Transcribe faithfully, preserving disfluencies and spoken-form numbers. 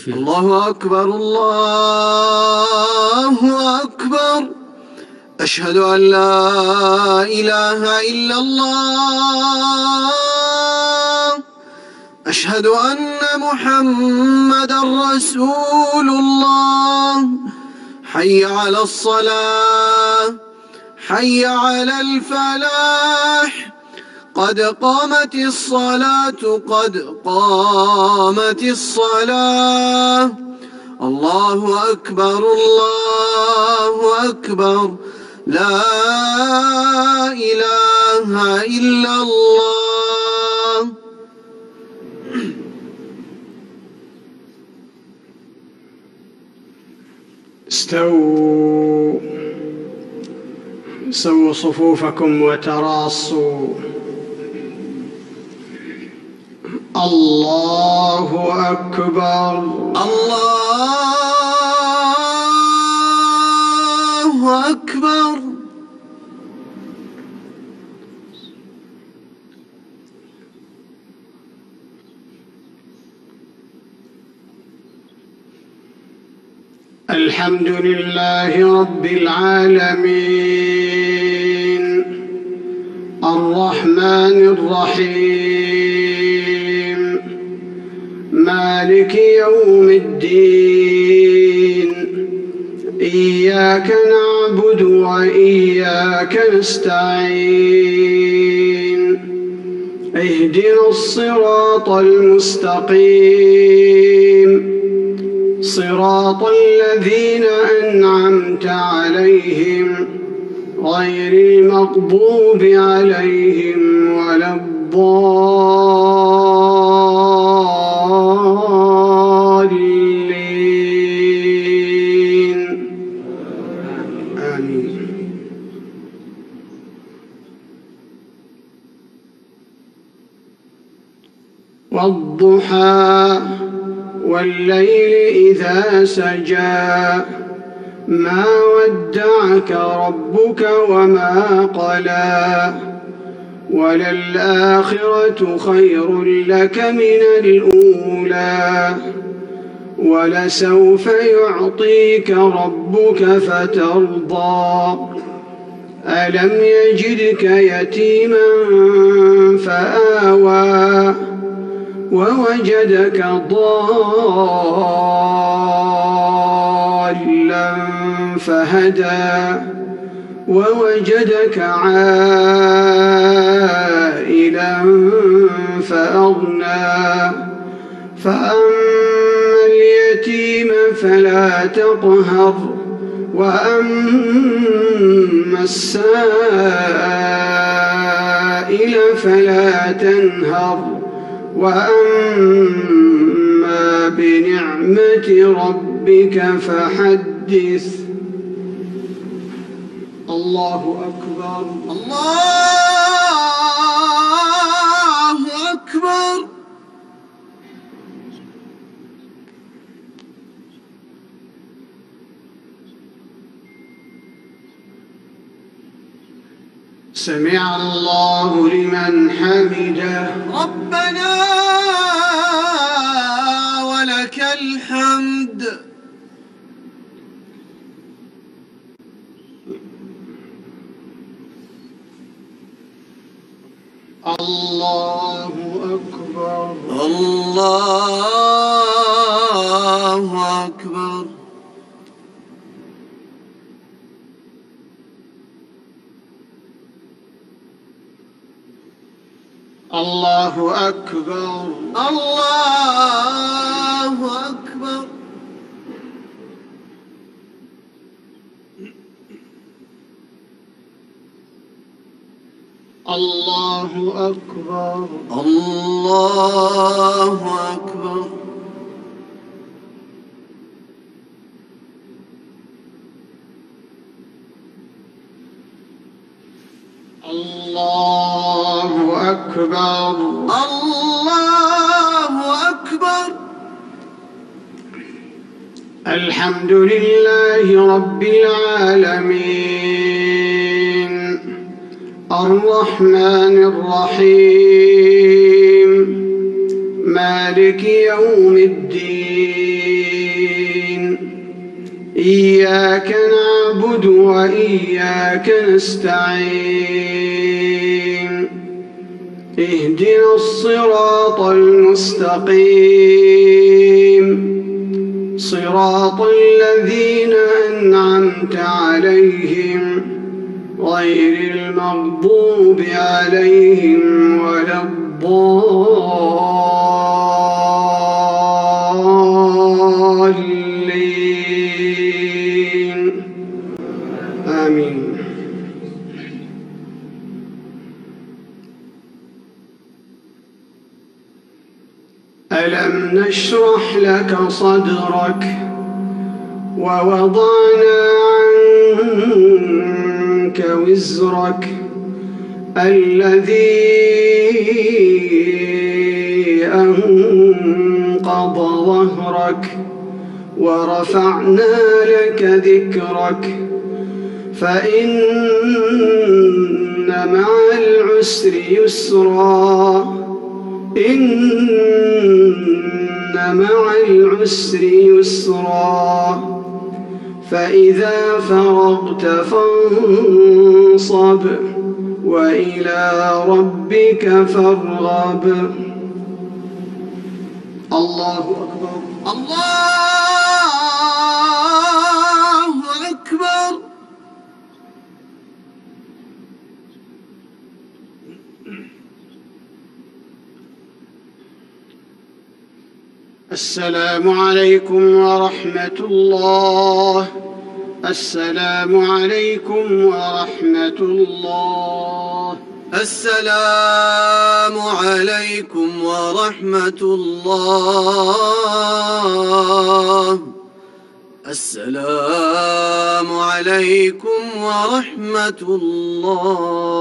الشيخ. الله أكبر الله أكبر. أشهد أن لا إله إلا الله. أشهد أن محمدا رسول الله. حي على الصلاة حي على الفلاح. قد قامت الصلاة قد قامت الصلاة. الله أكبر الله أكبر. لا إله إلا الله. استووا سووا صفوفكم وتراصوا. الله أكبر الله أكبر. الحمد لله رب العالمين الرحمن الرحيم مالك يوم الدين. إياك نعبد وإياك نستعين. اهدنا الصراط المستقيم صراط الذين أنعمت عليهم غير المغضوب عليهم ولا الضالين. آمين. والضحى والليل إذا سجى ما ودعك ربك وما قلى وللآخرة خير لك من الأولى ولسوف يعطيك ربك فترضى. ألم يجدك يتيما فآوى ووجدك ضالا فهدى ووجدك عائلا فأغنى. فأما اليتيم فلا تقهر وأما السائل فلا تنهر وأما بنعمة ربك فحدث. الله أكبر الله أكبر. سمع الله لمن حمده. ربنا ولك الحمد. الله أكبر الله أكبر. الله أكبر الله أكبر. الله أكبر الله أكبر. الله أكبر الله أكبر. الحمد لله رب العالمين الرحمن الرحيم مالك يوم الدين. إياك نعبد وإياك نستعين اهدنا الصراط المستقيم صراط الذين أنعمت عليهم غير المغضوب عليهم ولا الضالين آمين. ألم نشرح لك صدرك ووضعنا عنك وزرك الذي أنقض ظهرك ورفعنا لك ذكرك فإن مع العسر يسرا إن مع العسر يسرا فإذا فرغت فانصب وإلى ربك فارغب. الله أكبر. الله أكبر. السلام عليكم ورحمة الله. السلام عليكم ورحمة الله. السلام عليكم ورحمة الله. السلام عليكم ورحمة الله.